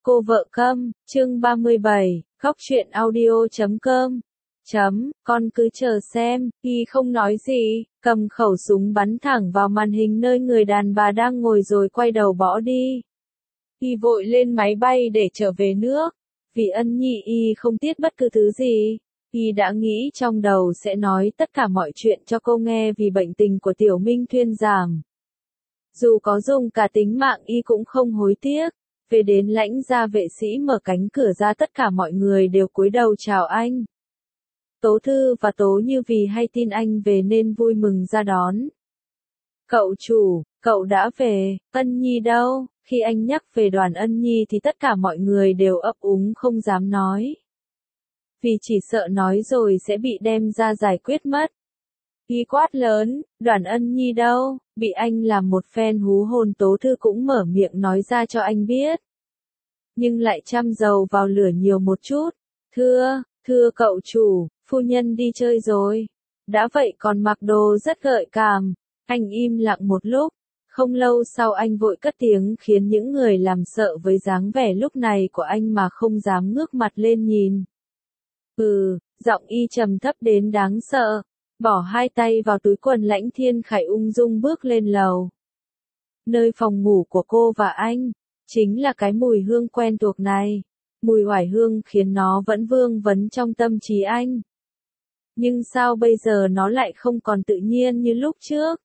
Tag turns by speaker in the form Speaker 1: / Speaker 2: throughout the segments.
Speaker 1: Cô vợ câm, chương 37, khóc chuyện audio.com. Con cứ chờ xem, y không nói gì, cầm khẩu súng bắn thẳng vào màn hình nơi người đàn bà đang ngồi rồi quay đầu bỏ đi. Y vội lên máy bay để trở về nước, vì Ân Nhi y không tiếc bất cứ thứ gì. Y đã nghĩ trong đầu sẽ nói tất cả mọi chuyện cho cô nghe vì bệnh tình của Tiểu Minh thuyên giảm. Dù có dùng cả tính mạng y cũng không hối tiếc. Về đến lãnh gia vệ sĩ mở cánh cửa ra, tất cả mọi người đều cúi đầu chào anh. Tố Thư và Tố Như vì hay tin anh về nên vui mừng ra đón. Cậu chủ, cậu đã về, Ân Nhi đâu? Khi anh nhắc về Đoàn Ân Nhi thì tất cả mọi người đều ấp úng không dám nói. Vì chỉ sợ nói rồi sẽ bị đem ra giải quyết mất. Y quát lớn, Đoàn Ân Nhi đâu? Bị anh làm một phen hú hồn, Tố Thư cũng mở miệng nói ra cho anh biết. Nhưng lại chăm dầu vào lửa nhiều một chút. Thưa cậu chủ, phu nhân đi chơi rồi. Đã vậy còn mặc đồ rất gợi cảm. Anh im lặng một lúc. Không lâu sau anh vội cất tiếng khiến những người làm sợ với dáng vẻ lúc này của anh mà không dám ngước mặt lên nhìn. Giọng y trầm thấp đến đáng sợ. Bỏ hai tay vào túi quần, Lãnh Thiên Khải ung dung bước lên lầu. Nơi phòng ngủ của cô và anh, chính là cái mùi hương quen thuộc này. Mùi oải hương khiến nó vẫn vương vấn trong tâm trí anh. Nhưng sao bây giờ nó lại không còn tự nhiên như lúc trước?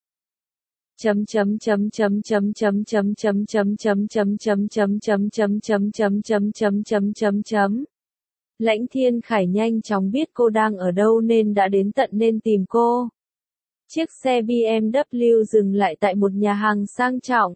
Speaker 1: Lãnh Thiên Khải nhanh chóng biết cô đang ở đâu nên đã đến tận nên tìm cô. Chiếc xe BMW dừng lại tại một nhà hàng sang trọng.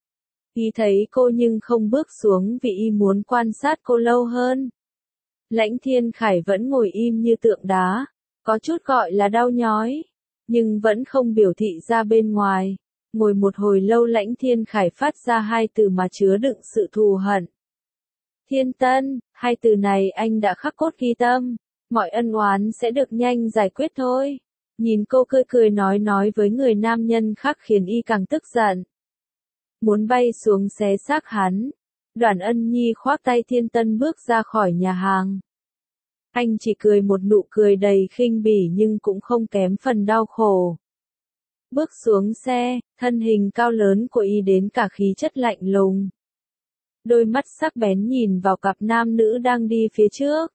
Speaker 1: Y thấy cô nhưng không bước xuống vì y muốn quan sát cô lâu hơn. Lãnh Thiên Khải vẫn ngồi im như tượng đá, có chút gọi là đau nhói, nhưng vẫn không biểu thị ra bên ngoài. Ngồi một hồi lâu, Lãnh Thiên Khải phát ra hai từ mà chứa đựng sự thù hận. Thiên Tân, hai từ này anh đã khắc cốt ghi tâm, mọi ân oán sẽ được nhanh giải quyết thôi. Nhìn cô cười nói với người nam nhân khác khiến y càng tức giận. Muốn bay xuống xé xác hắn. Đoàn Ân Nhi khoác tay Thiên Tân bước ra khỏi nhà hàng. Anh chỉ cười một nụ cười đầy khinh bỉ nhưng cũng không kém phần đau khổ. Bước xuống xe, thân hình cao lớn của y đến cả khí chất lạnh lùng. Đôi mắt sắc bén nhìn vào cặp nam nữ đang đi phía trước.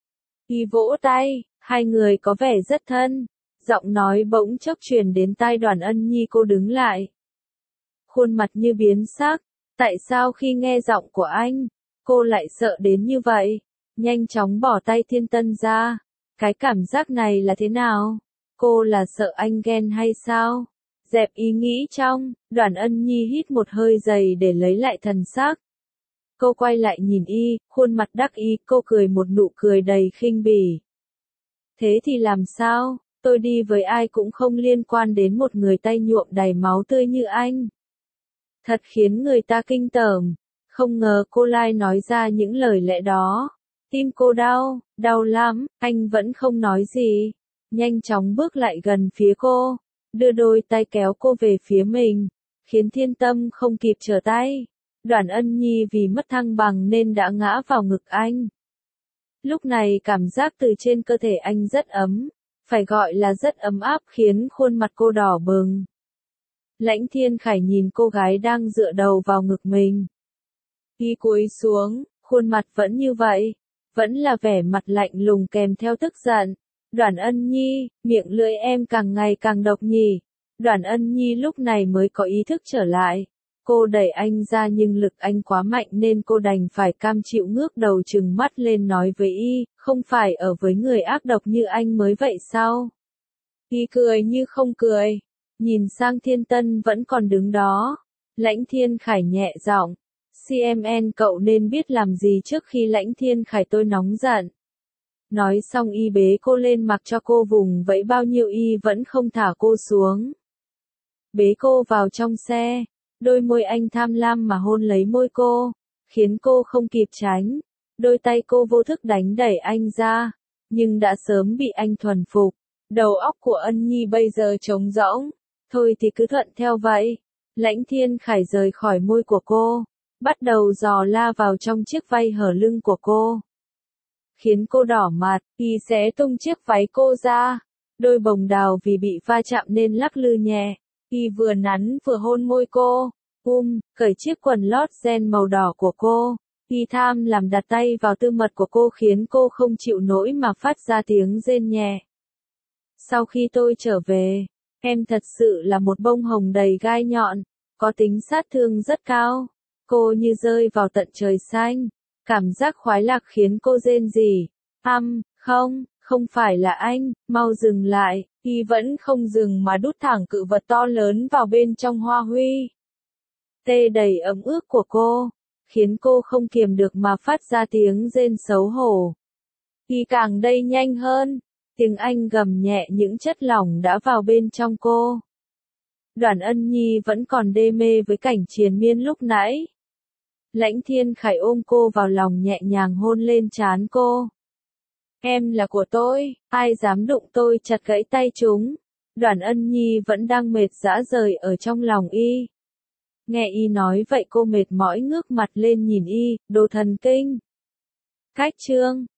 Speaker 1: Y vỗ tay, hai người có vẻ rất thân. Giọng nói bỗng chốc truyền đến tai Đoàn Ân Nhi, cô đứng lại. Khuôn mặt như biến sắc, tại sao khi nghe giọng của anh, cô lại sợ đến như vậy? Nhanh chóng bỏ tay Thiên Tân ra. Cái cảm giác này là thế nào? Cô là sợ anh ghen hay sao? Dẹp ý nghĩ trong, Đoàn Ân Nhi hít một hơi dày để lấy lại thần sắc. Cô quay lại nhìn y, khuôn mặt đắc ý, cô cười một nụ cười đầy khinh bỉ. Thế thì làm sao? Tôi đi với ai cũng không liên quan đến một người tay nhuộm đầy máu tươi như anh. Thật khiến người ta kinh tởm. Không ngờ cô lại nói ra những lời lẽ đó. Tim cô đau lắm, anh vẫn không nói gì. Nhanh chóng bước lại gần phía cô, đưa đôi tay kéo cô về phía mình, khiến Thiên Tâm không kịp trở tay. Đoàn Ân Nhi vì mất thăng bằng nên đã ngã vào ngực anh. Lúc này cảm giác từ trên cơ thể anh rất ấm, phải gọi là rất ấm áp, khiến khuôn mặt cô đỏ bừng. Lãnh Thiên Khải nhìn cô gái đang dựa đầu vào ngực mình. Y cúi xuống, khuôn mặt vẫn như vậy, vẫn là vẻ mặt lạnh lùng kèm theo tức giận. Đoàn Ân Nhi, miệng lưỡi em càng ngày càng độc nhỉ. Đoàn Ân Nhi lúc này mới có ý thức trở lại. Cô đẩy anh ra nhưng lực anh quá mạnh nên cô đành phải cam chịu ngước đầu trừng mắt lên nói với y, không phải ở với người ác độc như anh mới vậy sao? Y cười như không cười, nhìn sang Thiên Tân vẫn còn đứng đó. Lãnh Thiên Khải nhẹ giọng, CMN cậu nên biết làm gì trước khi Lãnh Thiên Khải tôi nóng giận. Nói xong y bế cô lên mặc cho cô vùng vẫy bao nhiêu y vẫn không thả cô xuống. Bế cô vào trong xe. Đôi môi anh tham lam mà hôn lấy môi cô, khiến cô không kịp tránh. Đôi tay cô vô thức đánh đẩy anh ra, nhưng đã sớm bị anh thuần phục. Đầu óc của Ân Nhi bây giờ trống rỗng. Thôi thì cứ thuận theo vậy. Lãnh Thiên Khải rời khỏi môi của cô, bắt đầu dò la vào trong chiếc váy hở lưng của cô. Khiến cô đỏ mặt, y xé tung chiếc váy cô ra. Đôi bồng đào vì bị va chạm nên lắc lư nhẹ. Y vừa nắn vừa hôn môi cô. Cởi chiếc quần lót ren màu đỏ của cô. Y tham làm đặt tay vào tư mật của cô khiến cô không chịu nổi mà phát ra tiếng rên nhẹ. Sau khi tôi trở về, em thật sự là một bông hồng đầy gai nhọn, có tính sát thương rất cao. Cô như rơi vào tận trời xanh. Cảm giác khoái lạc khiến cô rên rỉ. Không phải là anh, mau dừng lại. Y vẫn không dừng mà đút thẳng cự vật to lớn vào bên trong hoa huy. Tê đầy ấm ức của cô, khiến cô không kiềm được mà phát ra tiếng rên xấu hổ. Y càng đẩy nhanh hơn, tiếng Anh gầm nhẹ những chất lỏng đã vào bên trong cô. Đoàn Ân Nhi vẫn còn đê mê với cảnh triền miên lúc nãy. Lãnh Thiên Khải ôm cô vào lòng nhẹ nhàng hôn lên trán cô. Em là của tôi, ai dám đụng tôi chặt gãy tay chúng. Đoàn Ân Nhi vẫn đang mệt rã rời ở trong lòng y. Nghe y nói vậy cô mệt mỏi ngước mặt lên nhìn y, đồ thần kinh. Cách chương